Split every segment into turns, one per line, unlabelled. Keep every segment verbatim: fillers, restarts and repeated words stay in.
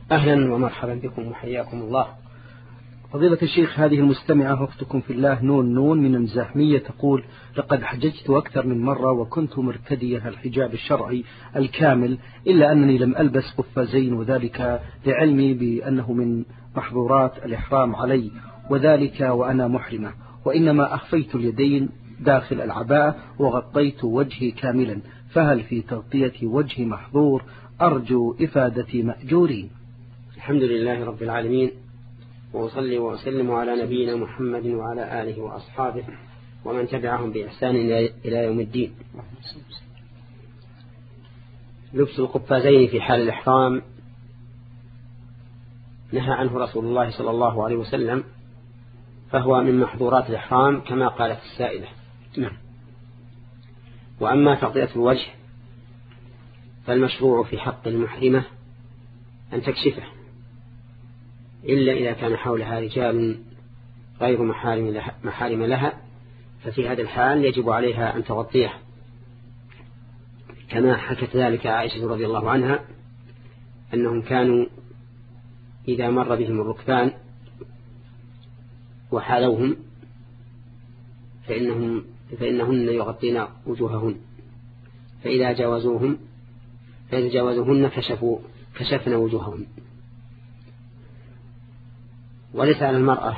أهلا ومرحبا بكم وحياكم الله.
فضيلة الشيخ، هذه المستمعة أختكم في الله نون نون من الزاحمية تقول: لقد حججت أكثر من مرة وكنت مرتدية الحجاب الشرعي الكامل، إلا أنني لم ألبس قفازين، وذلك لعلمي بأنه من محظورات الإحرام علي، وذلك وأنا محرمة، وإنما أخفيت اليدين داخل العباءة وغطيت وجهي كاملا، فهل في تغطية وجهي محظور؟ أرجو إفادتي مأجورين.
الحمد لله رب العالمين، وأصلي وأسلم على نبينا محمد وعلى آله وأصحابه ومن تبعهم بإحسان إلى يوم الدين. لبس القفازين في حال الإحرام نهى عنه رسول الله صلى الله عليه وسلم، فهو من محظورات الإحرام كما قالت السائلة.
نعم.
وأما تغطية الوجه فالمشروع في حق المحرمة أن تكشفه، إلا إذا كان حولها رجال غير محارم لها, محارم لها ففي هذا الحال يجب عليها أن تغطيه، كما حكت ذلك عائشة رضي الله عنها أنهم كانوا إذا مر بهم الركبان وحالوهم فإنهم فإنهن يغطين وجوههن، فإذا جاوزوهم فإذا جاوزوهن كشفوا كشفنا وجوههن. وليس على المرأة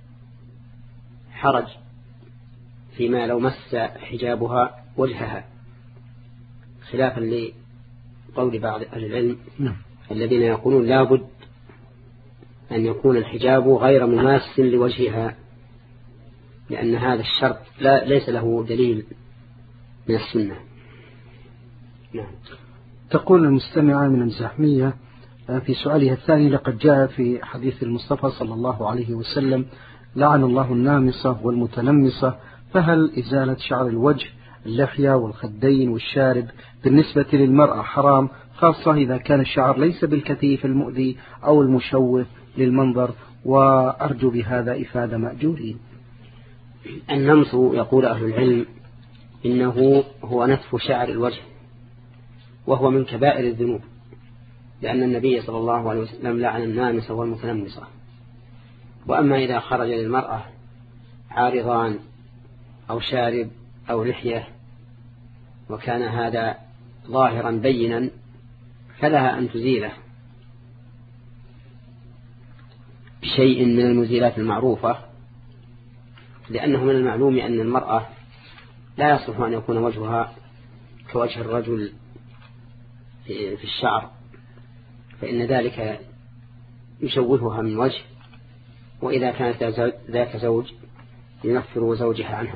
حرج فيما لو مس حجابها وجهها، خلافا لقول بعض أهل العلم الذين يقولون لا بد أن يكون الحجاب غير مماس لوجهها، لأن هذا الشرط لا ليس له دليل من السنة.
نعم. تقول المستمعة من الزحمية في سؤالها الثاني: لقد جاء في حديث المصطفى صلى الله عليه وسلم: لعن الله النامصة والمتنمصة، فهل إزالة شعر الوجه اللحية والخدين والشارب بالنسبة للمرأة حرام، خاصة إذا كان الشعر ليس بالكثيف المؤذي أو المشوه للمنظر؟ وأرجو بهذا إفادة مأجورين.
النمص يقول أهل العلم إنه هو نتف شعر الوجه، وهو من كبائر الذنوب، لأن النبي صلى الله عليه وسلم لعن النامصة والمتنمصة. وأما إذا خرج للمرأة عارضان أو شارب أو لحية وكان هذا ظاهرا بينا فلها أن تزيله بشيء من المزيلات المعروفة، لأنه من المعلوم أن المرأة لا يصلح أن يكون وجهها كوجه الرجل في الشعر، فإن ذلك يشوهها من وجه، وإذا كانت ذاك زوج ينفر زوجها عنها.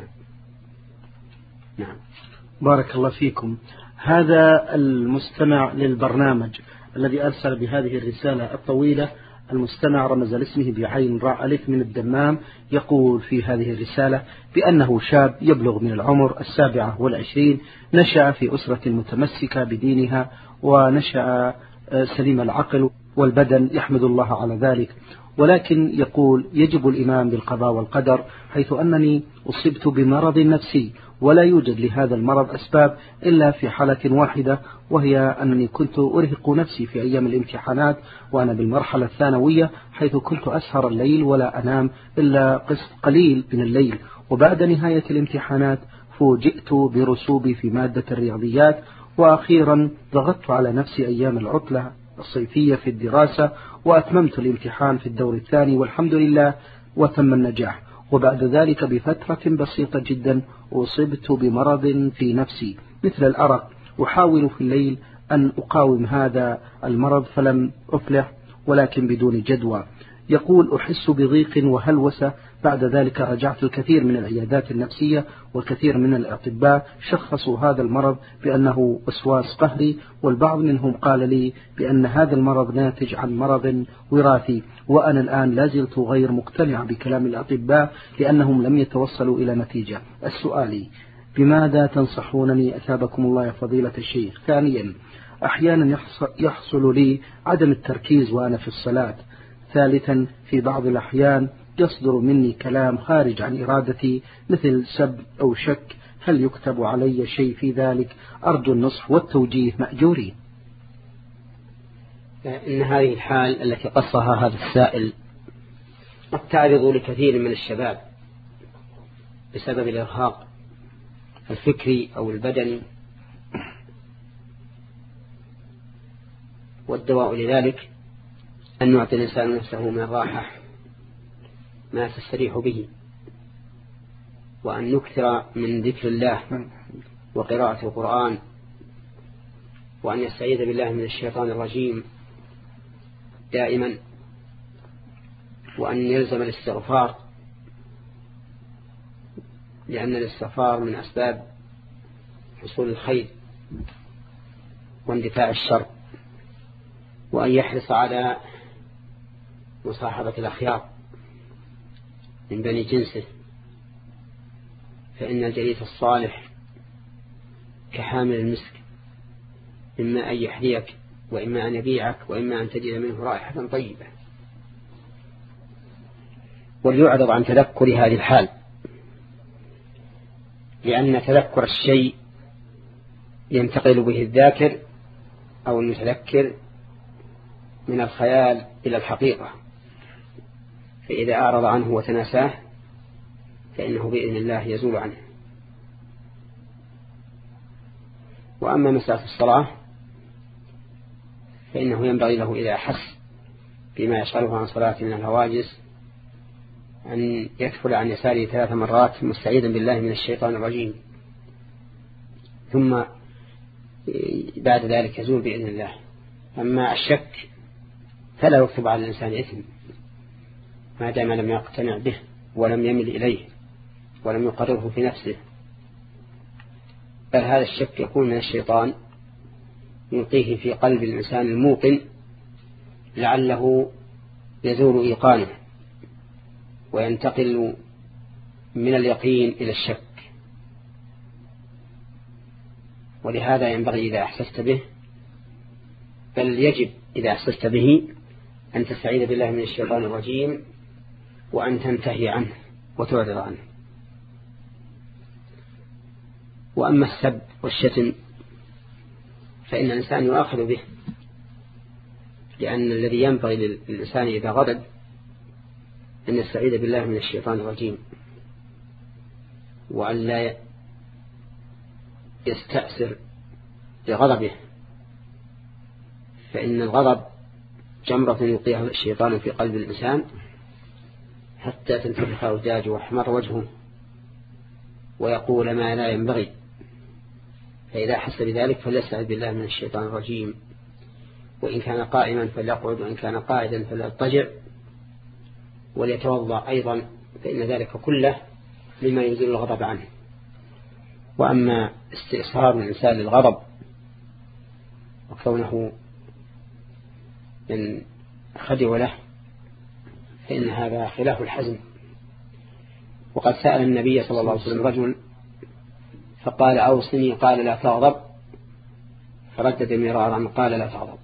نعم.
بارك الله فيكم. هذا المستمع للبرنامج الذي أرسل بهذه الرسالة الطويلة، المستمع رمز لاسمه بعين راء ألف من الدمام، يقول في هذه الرسالة بأنه شاب يبلغ من العمر السابعة والعشرين، نشأ في أسرة متمسكة بدينها، ونشأ سليم العقل والبدن، يحمد الله على ذلك، ولكن يقول يجب الإيمان بالقضاء والقدر، حيث أنني أصبت بمرض نفسي ولا يوجد لهذا المرض أسباب إلا في حالة واحدة، وهي أنني كنت أرهق نفسي في أيام الامتحانات وأنا بالمرحلة الثانوية، حيث كنت أسهر الليل ولا أنام إلا قسط قليل من الليل، وبعد نهاية الامتحانات فوجئت برسوبي في مادة الرياضيات، وأخيرا ضغطت على نفسي أيام العطلة الصيفية في الدراسة وأتممت الامتحان في الدور الثاني والحمد لله وتم النجاح. وبعد ذلك بفترة بسيطة جدا أصبت بمرض في نفسي مثل الأرق، أحاول في الليل أن أقاوم هذا المرض فلم أفلح، ولكن بدون جدوى. يقول أحس بضيق وهلوسة. بعد ذلك رجعت الكثير من العيادات النفسية والكثير من الأطباء شخصوا هذا المرض بأنه وسواس قهري، والبعض منهم قال لي بأن هذا المرض ناتج عن مرض وراثي، وأنا الآن لازلت غير مقتنع بكلام الأطباء لأنهم لم يتوصلوا إلى نتيجة. السؤال: بماذا تنصحونني أثابكم الله يا فضيلة الشيخ؟ ثانيا، أحيانا يحصل لي عدم التركيز وأنا في الصلاة. ثالثا، في بعض الأحيان يصدر مني كلام خارج عن إرادتي مثل سب أو شك، هل يكتب علي شيء في ذلك؟ أرجو النصح والتوجيه مأجورين.
إن هذه الحال التي قصها هذا السائل قد تعرض لكثير من الشباب بسبب الإرهاق الفكري أو البدني، والدواء لذلك أن يعطي الإنسان نفسه من الراحة ما تستريح به، وأن يكثر من ذكر الله وقراءة القرآن، وأن يستعيذ بالله من الشيطان الرجيم دائما، وأن يلزم الاستغفار، لأن الاستغفار من أسباب حصول الخير واندفاع الشر، وأن يحرص على مصاحبة الأخيار من بني جنسه، فإن الجليس الصالح كحامل المسك، إما أن يحذيك وإما أن يبيعك وإما أن تجد منه رائحة طيبة. وليعرض عن تذكر هذه الحال، لأن تذكر الشيء ينتقل به الذاكر أو المتذكر من الخيال إلى الحقيقة، فإذا أعرض عنه وتناساه فإنه بإذن الله يزول عنه. وأما مسألة الصلاة فإنه ينبغي له إذا أحس بما يشغله عن صلاة من الهواجس أن يكفل عن يساره ثلاث مرات مستعيذا بالله من الشيطان الرجيم، ثم بعد ذلك يزول بإذن الله. أما الشك فلا يكتب على الإنسان إثم ما دام لم يقتنع به ولم يمل إليه ولم يقرره في نفسه، بل هذا الشك يكون من الشيطان يلقيه في قلب الإنسان الموقن لعله يزول إيقانه وينتقل من اليقين إلى الشك. ولهذا ينبغي إذا أحسست به، بل يجب إذا أحسست به أن تستعيذ بالله من الشيطان الرجيم وأن تنتهي عنه وتعرض عنه. وأما السب والشتم فإن الإنسان يؤاخذ به، لأن الذي ينبغي للإنسان إذا غضب أن يستعيذ بالله من الشيطان الرجيم، وأن لا يستأثر بغضبه، فإن الغضب جمرة يلقيها الشيطان في قلب الإنسان حتى تنتفخ أوداجه ويحمر وجهه ويقول ما لا ينبغي. فإذا حس بذلك فليستعذ بالله من الشيطان الرجيم، وإن كان قائما فليقعد، وإن كان قاعدا فليضطجع، وليتوضأ أيضا، فإن ذلك كله مما يزيل الغضب عنه. وأما استئصال الإنسان للغضب وكونه من خدع له فإن هذا خلاف الحزم. وقد سأل النبي صلى الله عليه وسلم رجل فقال أوصني، قال لا تغضب، فردد مرارا قال لا تغضب.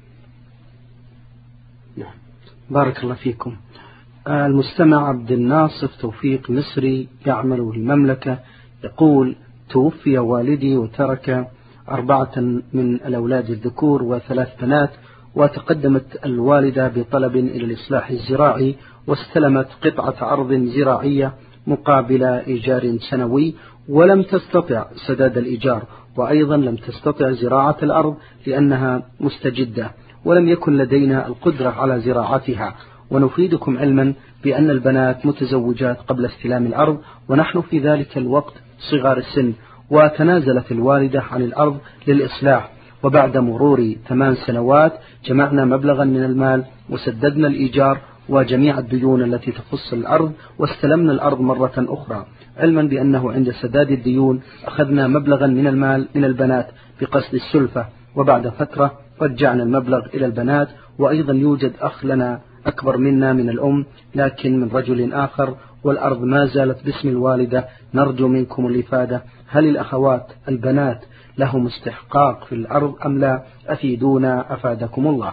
نعم. بارك الله فيكم. المستمع عبد الناصر توفيق مصري يعمل في المملكة يقول: توفي والدي وترك أربعة من الأولاد الذكور وثلاث بنات، وتقدمت الوالدة بطلب إلى الإصلاح الزراعي واستلمت قطعة أرض زراعية مقابل إيجار سنوي، ولم تستطع سداد الإيجار، وأيضا لم تستطع زراعة الأرض لأنها مستجدة، ولم يكن لدينا القدرة على زراعتها. ونفيدكم علما بأن البنات متزوجات قبل استلام الأرض، ونحن في ذلك الوقت صغار السن، وتنازلت الوالدة عن الأرض للإصلاح، وبعد مرور ثمان سنوات جمعنا مبلغا من المال وسددنا الإيجار وجميع الديون التي تخص الأرض، واستلمنا الأرض مرة أخرى، علما بأنه عند سداد الديون أخذنا مبلغا من المال من البنات بقصد السلفة، وبعد فترة رجعنا المبلغ إلى البنات. وأيضا يوجد أخ لنا أكبر منا من الأم لكن من رجل آخر، والأرض ما زالت باسم الوالدة. نرجو منكم الإفادة، هل الأخوات البنات لهم استحقاق في الأرض أم لا؟ أفيدونا أفادكم الله.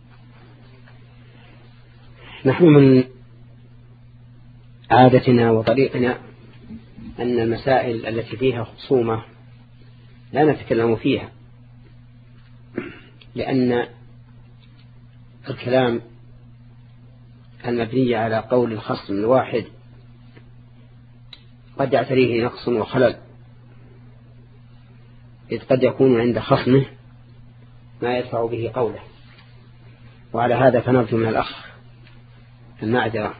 نحن من عادتنا وطريقنا أن المسائل التي فيها خصومة لا نتكلم فيها، لأن الكلام المبني على قول الخصم الواحد قد يعتريه نقص وخلل، إذ قد يكون عند خصمه ما يدفع به قوله، وعلى هذا فنرجو من الأخ المعذرة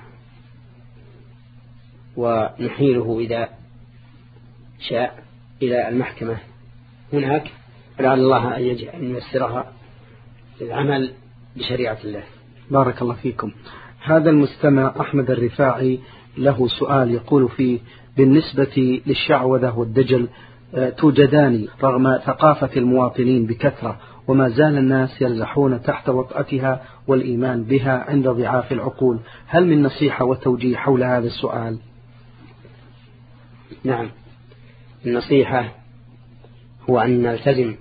ونحيله إذا شاء إلى المحكمة هناك، لعل الله أن ييسرها للعمل بشريعة الله.
بارك الله فيكم. هذا المستمع أحمد الرفاعي له سؤال يقول فيه: بالنسبة للشعوذة والدجل توجدان رغم ثقافة المواطنين بكثرة، وما زال الناس يرزحون تحت وطأتها والإيمان بها عند ضعاف العقول، هل من نصيحة وتوجيه حول هذا السؤال؟
نعم، النصيحة هو أن نلتزم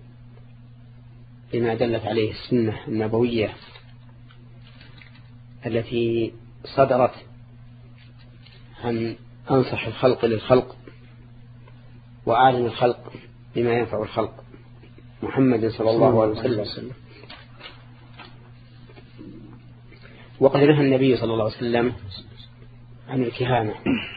بما دلت عليه السنة النبوية التي صدرت عن أنصح الخلق للخلق وأعلم الخلق بما ينفع الخلق، محمد صلى الله عليه وسلم. وقد نهى النبي صلى الله عليه وسلم عن الكهانة،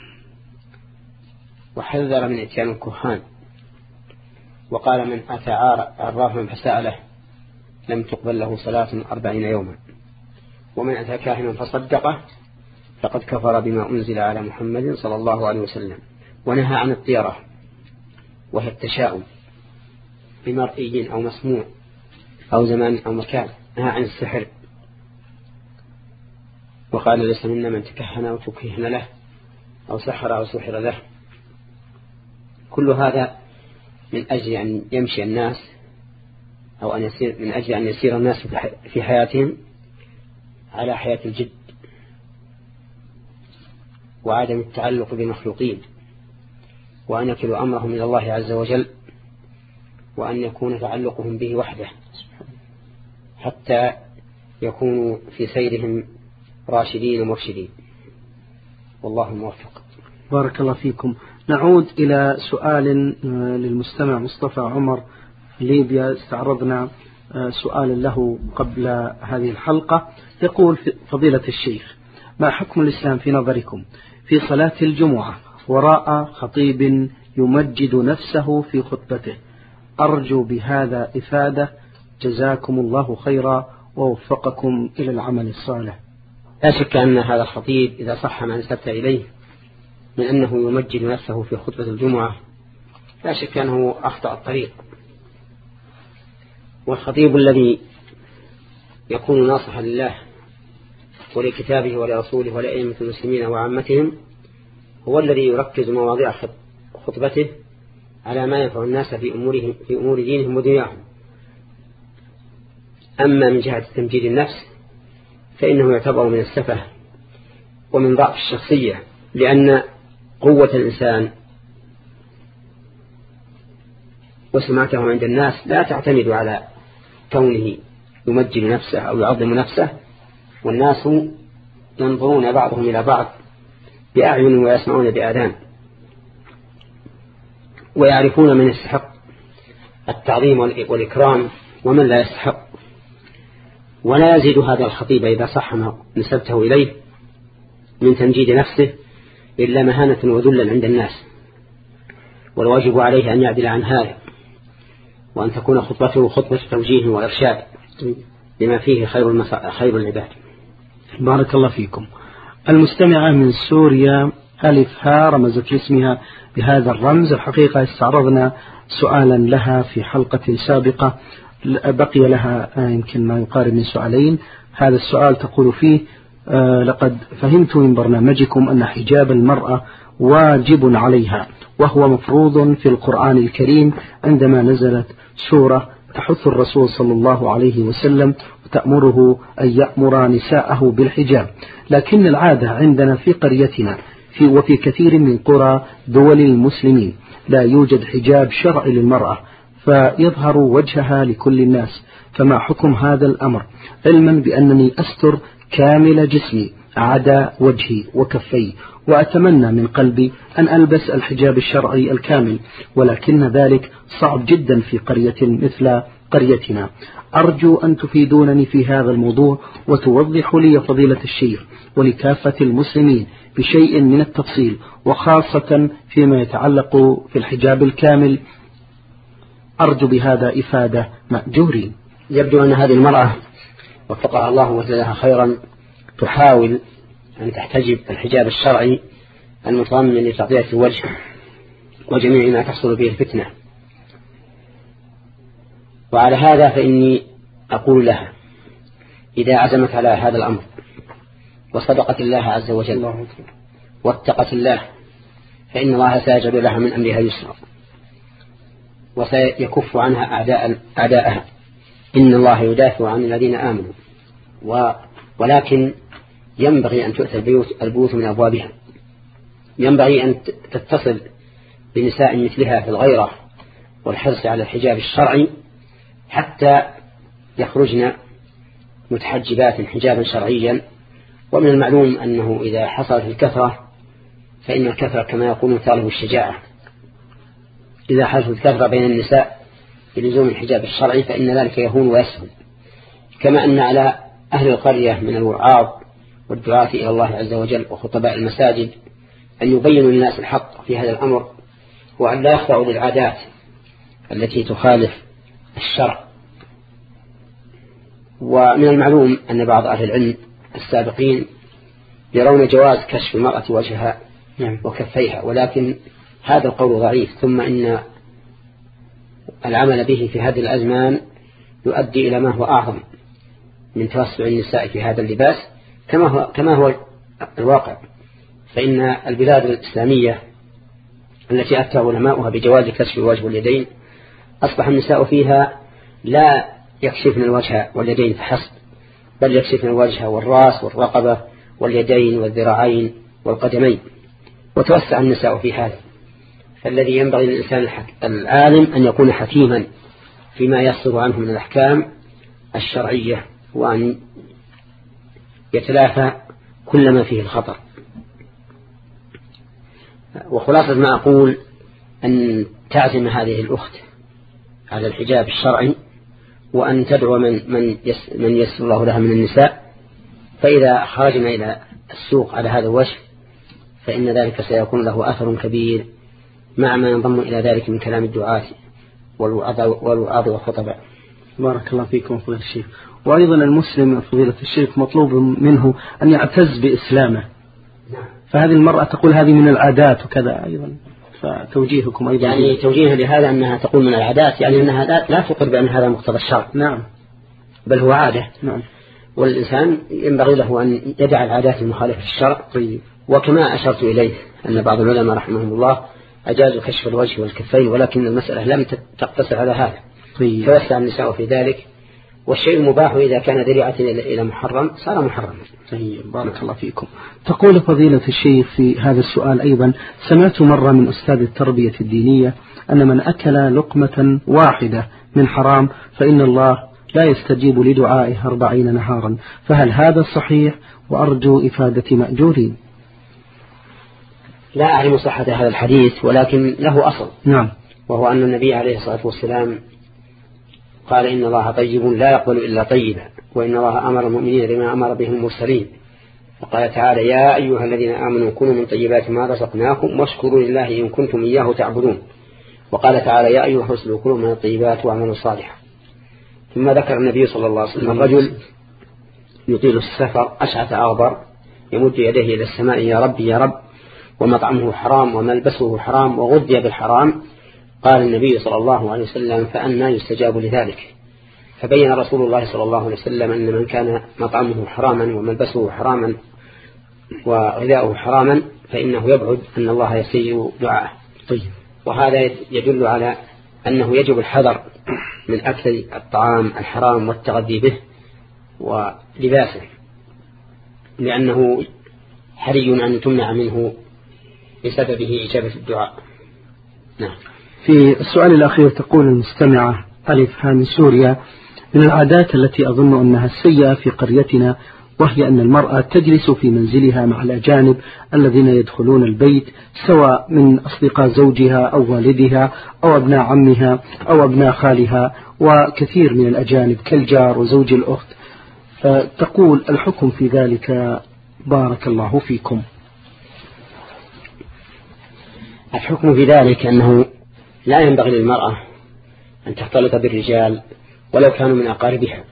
وحذر من اتيان الكهان، وقال: من أتى عرافا فسأله لم تقبل له صلاة أربعين يوما، ومن أتى كاهنا فصدقه فقد كفر بما أنزل على محمد صلى الله عليه وسلم. ونهى عن الطيرة، وهي التشاؤم بمرئي أو مسموع أو زمان أو مكان. نهى عن السحر، وقال: ليس منا من تكهن أو تكهن له أو سحر أو سحر له. كل هذا من أجل أن يمشي الناس أو أن يسير من أجل أن يسير الناس في حياتهم على حياة الجد وعدم التعلق بمخلوقين، وأن يكلوا أمرهم إلى الله عز وجل، وأن يكون تعلقهم به وحده حتى يكونوا في سيرهم راشدين ومرشدين، والله موفق.
بارك الله فيكم. نعود إلى سؤال للمستمع مصطفى عمر ليبيا، استعرضنا سؤال له قبل هذه الحلقة. يقول: فضيلة الشيخ، ما حكم الإسلام في نظركم في صلاة الجمعة وراء خطيب يمجد نفسه في خطبته؟ أرجو بهذا إفادة، جزاكم الله خيرا ووفقكم إلى العمل الصالح.
لا شك أن هذا الخطيب إذا صح ما نسبت إليه من أنه يمجد نفسه في خطبة الجمعة لا شك أنه أخطأ الطريق. والخطيب الذي يكون ناصحا لله ولكتابه ولرسوله ولأئمة المسلمين وعامتهم هو الذي يركز مواضيع خطبته على ما ينفع الناس في أمورهم في أمور دينهم ودنياهم. أما من جهة تمجيد النفس فإنه يعتبر من السفه ومن ضعف الشخصية، لأن قوة الإنسان وسمعته عند الناس لا تعتمد على كونه يمجد نفسه أو يعظم نفسه، والناس ينظرون بعضهم إلى بعض بأعين ويسمعون بآذان، ويعرفون من يستحق التعظيم والإكرام ومن لا يستحق. ولا يزيد هذا الخطيب إذا صح ما نسبته إليه من تمجيد نفسه إلا مهانة وذلا عند الناس، والواجب عليه أن يعدل عن هذا، وأن تكون خطبته خطبة توجيه وإرشاد بما فيه خير, خير العباد.
بارك الله فيكم. المستمعة من سوريا ألف ها رمزت لاسمها بهذا الرمز. الحقيقة استعرضنا سؤالا لها في حلقة سابقة، بقي لها يمكن ما يقارب من سؤالين. هذا السؤال تقول فيه: آه لقد فهمت من برنامجكم أن حجاب المرأة واجب عليها، وهو مفروض في القرآن الكريم عندما نزلت سورة تحث الرسول صلى الله عليه وسلم وتأمره أن يأمر نساءه بالحجاب، لكن العادة عندنا في قريتنا في وفي كثير من قرى دول المسلمين لا يوجد حجاب شرعي للمرأة، فيظهر وجهها لكل الناس، فما حكم هذا الأمر، علما بأنني أستر كامل جسمي عدا وجهي وكفي، وأتمنى من قلبي أن ألبس الحجاب الشرعي الكامل، ولكن ذلك صعب جدا في قرية مثل قريتنا. أرجو أن تفيدونني في هذا الموضوع وتوضحوا لي فضيلة الشيخ ولكافة المسلمين بشيء من التفصيل، وخاصة فيما يتعلق في الحجاب الكامل. أرجو بهذا إفادة مأجورين.
يبدو أن هذه المرأة وفقها الله وجزاها خيرا تحاول أن تحتجب الحجاب الشرعي المتضمن لتغطية الوجه وجميع ما تحصل به الفتنة، وعلى هذا فإني أقول لها إذا عزمت على هذا الأمر وصدقت الله عز وجل واتقت الله فإن الله سيجعل لها من أمرها يسرا وسيكف عنها أعداء أعداءها. إن الله يدافع عن الذين آمنوا، ولكن ينبغي أن تؤتى البيوت البيوت من أبوابها. ينبغي أن تتصل بنساء مثلها في الغيرة والحرص على الحجاب الشرعي حتى يخرجن متحجبات حجابا شرعيا. ومن المعلوم أنه إذا حصلت الكثرة فإن الكثرة كما يقولون طالب الشجاعة. إذا حصلت الكثرة بين النساء بلزوم الحجاب الشرعي فإن ذلك يهون ويسهل، كما أن على أهل القرية من الوعاظ والدعاة إلى الله عز وجل وخطباء المساجد أن يبينوا للناس الحق في هذا الأمر وأن لا يخضعوا للعادات التي تخالف الشرع. ومن المعلوم أن بعض أهل العلم السابقين يرون جواز كشف المرأة وجهها وكفيها، ولكن هذا القول ضعيف، ثم إن العمل به في هذه الأزمان يؤدي إلى ما هو أعظم من توسع النساء في هذا اللباس كما هو, كما هو الواقع. فإن البلاد الإسلامية التي أفتى علماؤها بجواز كشف الوجه واليدين أصبح النساء فيها لا يكشفن الوجه واليدين فحسب، بل يكشفن الوجه والرأس والرقبة واليدين والذراعين والقدمين، وتوسع النساء في هذا. فالذي ينبغي للإنسان العالم أن يكون حكيما فيما يصدر عنه من الأحكام الشرعية وأن يتلافى كل ما فيه الخطر. وخلاصة ما أقول أن تعزم هذه الأخت على الحجاب الشرعي وأن تدعو من من من يسر الله لها من النساء، فإذا خرجنا إلى السوق على هذا الوجه فإن ذلك سيكون له أثر كبير مع ما ينضم إلى ذلك من كلام الدعاة والوعاظ والخطباء.
بارك الله فيكم فضيلة الشيخ. وأيضا المسلم فضيلة الشيخ مطلوب منه أن يعتز بإسلامه، فهذه المرأة تقول هذه من العادات وكذا أيضا، فتوجيهكم أيضا
يعني توجيه لهذا أنها تقول من العادات، يعني أنها لا, لا تقر بأن هذا مقتضى الشرع.
نعم،
بل هو عادة.
نعم.
والإنسان ينبغي له أن يدع العادات المخالفة للشرع.
طيب.
وكما أشرت إليه أن بعض العلماء رحمهم الله أجازوا كشف الوجه والكفين، ولكن المسألة لم تقتصر على هذا.
طيب.
توسع النساء في ذلك، والشيء المباح إذا كان ذريعة إلى محرم صار محرما.
طيب. بارك الله فيكم. تقول فضيلة الشيخ في هذا السؤال أيضا: سمعت مرة من أستاذ التربية الدينية أن من أكل لقمة واحدة من حرام فإن الله لا يستجيب لدعائه أربعين نهارا، فهل هذا صحيح؟ وأرجو إفادة مأجورين.
لا أعلم صحة هذا الحديث، ولكن له أصل.
نعم.
وهو أن النبي عليه الصلاة والسلام قال: إن الله طيب لا يقبل إلا طيبا، وإن الله أمر المؤمنين بما أمر به المرسلين. فقال تعالى: يا أيها الذين آمنوا كونوا من طيبات ما رزقناكم واشكروا لله إن كنتم إياه تعبدون. وقال تعالى: يا أيها الرسل كونوا من الطيبات واعملوا صالحا. ثم ذكر النبي صلى الله عليه وسلم الرجل يطيل السفر أشعث أغبر يمد يديه إلى السماء: يا رب يا رب، ومطعمه حرام وملبسه حرام وغذي بالحرام. قال النبي صلى الله عليه وسلم: فأنى يستجاب لذلك؟ فبين رسول الله صلى الله عليه وسلم أن من كان مطعمه حراما وملبسه حراما وغذاؤه حراما فإنه يبعد أن الله يستجيب دعاءه.
طيب.
وهذا يدل على أنه يجب الحذر من أكل الطعام الحرام والتغذي به ولباسه، لأنه حري أن تمنع منه بسببه إجابة الدعاء. نعم.
في السؤال الأخير تقول المستمعة ألف من سوريا: من العادات التي أظن أنها سيئة في قريتنا وهي أن المرأة تجلس في منزلها مع الأجانب الذين يدخلون البيت، سواء من أصدقاء زوجها أو والدها أو أبناء عمها أو أبناء خالها وكثير من الأجانب كالجار وزوج الأخت. تقول الحكم في ذلك بارك الله فيكم.
الحكم في ذلك أنه لا ينبغي للمرأة أن تختلط بالرجال ولو كانوا من أقاربها،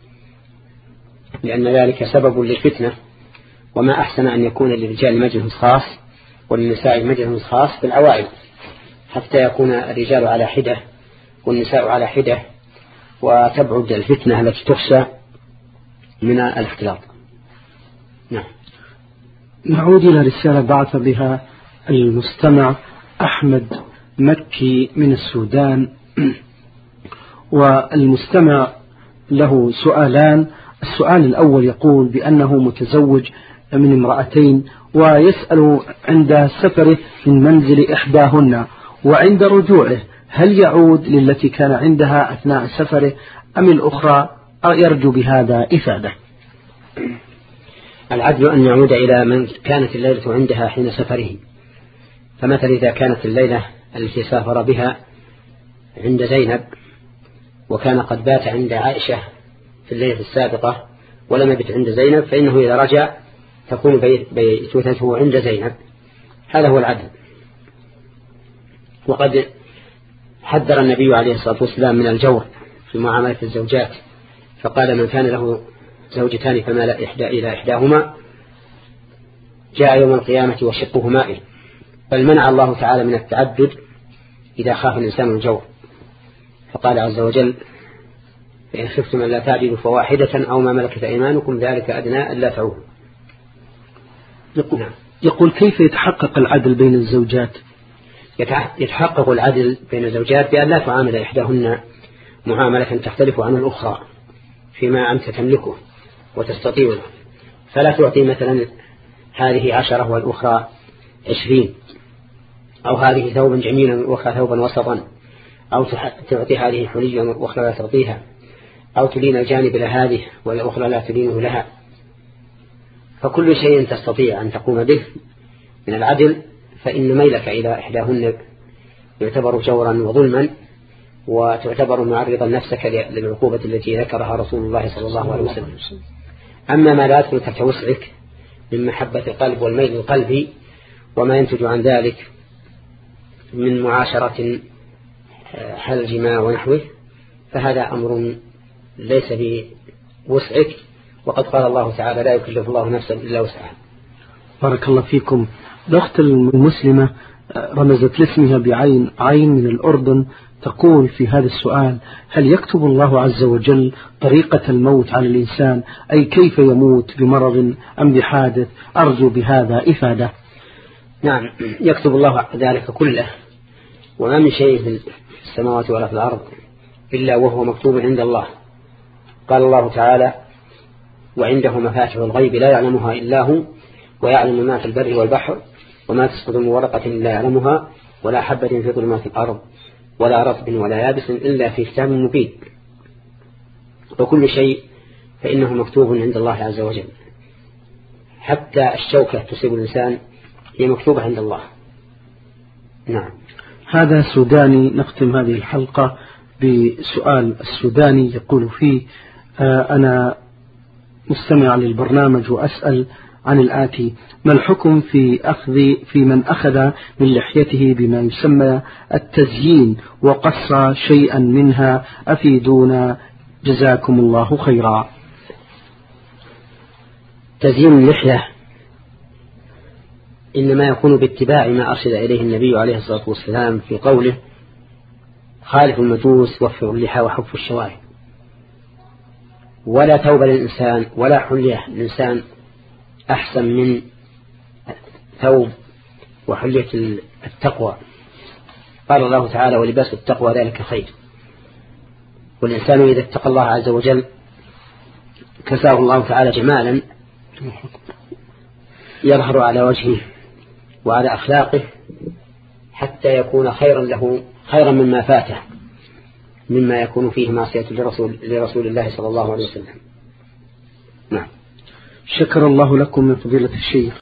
لأن ذلك سبب للفتنة، وما أحسن أن يكون للرجال مجلس خاص وللنساء مجلس خاص في العوائل، حتى يكون الرجال على حدة والنساء على حدة، وتبعد الفتنة التي تخشى من الاختلاط. نعم.
نعود إلى رسالة بعث بها المستمع أحمد مكي من السودان، والمستمع له سؤالان. السؤال الأول يقول بأنه متزوج من امرأتين، ويسأل عند سفره من منزل إحداهن وعند رجوعه هل يعود للتي كان عندها أثناء سفره أم الأخرى، أو يرجو بهذا إفادة.
العدل أن يعود إلى من كانت الليلة عندها حين سفره، فمثل إذا كانت الليلة التي سافر بها عند زينب وكان قد بات عند عائشة في الليلة السابقة ولم يبت عند زينب، فإنه إذا رجع تكون بيتوتته عند زينب. هذا هو العدل. وقد حذر النبي عليه الصلاة والسلام من الجور في معاملة الزوجات، فقال من كان له زوجتان فمال إحدى إلى إحداهما جاء يوم القيامة وشقه مائل. بل منع الله تعالى من التعدد إذا خاف الإنسان الجور، فقال عز وجل فإن خفتم أن لا تعدلوا فواحدة أو ما ملكت أيمانكم ذلك أدنى ألا تعودوا.
يقول, نعم. يقول كيف يتحقق العدل بين الزوجات؟
يتحقق العدل بين الزوجات بأن لا تعامل إحداهن معاملة تختلف عن الأخرى فيما أنت تملكه وتستطيعه، فلا تعطي مثلا هذه عشرة والأخرى عشرين، أو هذه ثوبا جميلا والأخرى ثوبا وسطا، أو تعطي هذه حليا والأخرى لا تعطيها، أو تلين الجانب لهذه والأخرى لا تلينه لها. فكل شيء تستطيع أن تقوم به من العدل فإن ميلك إلى إحداهن يعتبر جورا وظلما، وتعتبر معرضا نفسك للعقوبة التي ذكرها رسول الله صلى الله عليه وسلم. أما ما لا يدخل تحت وسعك من محبة القلب والميل القلبي وما ينتج عن ذلك من معاشرة حل الجماع ونحوه، فهذا أمر ليس بوسعك، وقد قال الله تعالى لا يكلف الله نفسا إلا وسعها.
بارك الله فيكم. الأخت المسلمة رمزت لاسمها بعين عين من الأردن تقول في هذا السؤال هل يكتب الله عز وجل طريقة الموت على الإنسان، أي كيف يموت بمرض أم بحادث؟ أرجو بهذا إفادة.
نعم، يكتب الله ذلك كله، وما من شيء في السماوات ولا في الأرض إلا وهو مكتوب عند الله. قال الله تعالى وعنده مفاتح الغيب لا يعلمها إلا هو ويعلم ما في البر والبحر وما تسقط من ورقة إلا يعلمها ولا حبة في ظلمات الأرض ولا رطب ولا يابس إلا في كتاب مبين. وكل شيء فإنه مكتوب عند الله عز وجل، حتى الشوكة تصيب الإنسان هي مكتوبة عند الله. نعم.
هذا سوداني. نختم هذه الحلقة بسؤال السوداني يقول فيه آه أنا مستمع للبرنامج وأسأل عن الآتي: ما الحكم في أخذ في من أخذ من لحيته بما يسمى التزيين وقص شيئا منها؟ أفيدونا جزاكم الله خيرا.
تزيين اللحية إنما يكون باتباع ما أرشد إليه النبي عليه الصلاة والسلام في قوله خالف المجوس وفر اللحى وحف الشوارب. ولا ثوب للإنسان ولا حلية للإنسان أحسن من ثوب وحلية التقوى. قال الله تعالى ولباس التقوى ذلك خير. والإنسان إذا اتقى الله عز وجل كساه الله تعالى جمالا يظهر على وجهه وعلى أخلاقه حتى يكون خيرا له خيرا مما فاته مما يكون فيه معصية لرسول, لرسول الله صلى الله عليه وسلم. نعم.
شكر الله لكم من فضيلة الشيخ.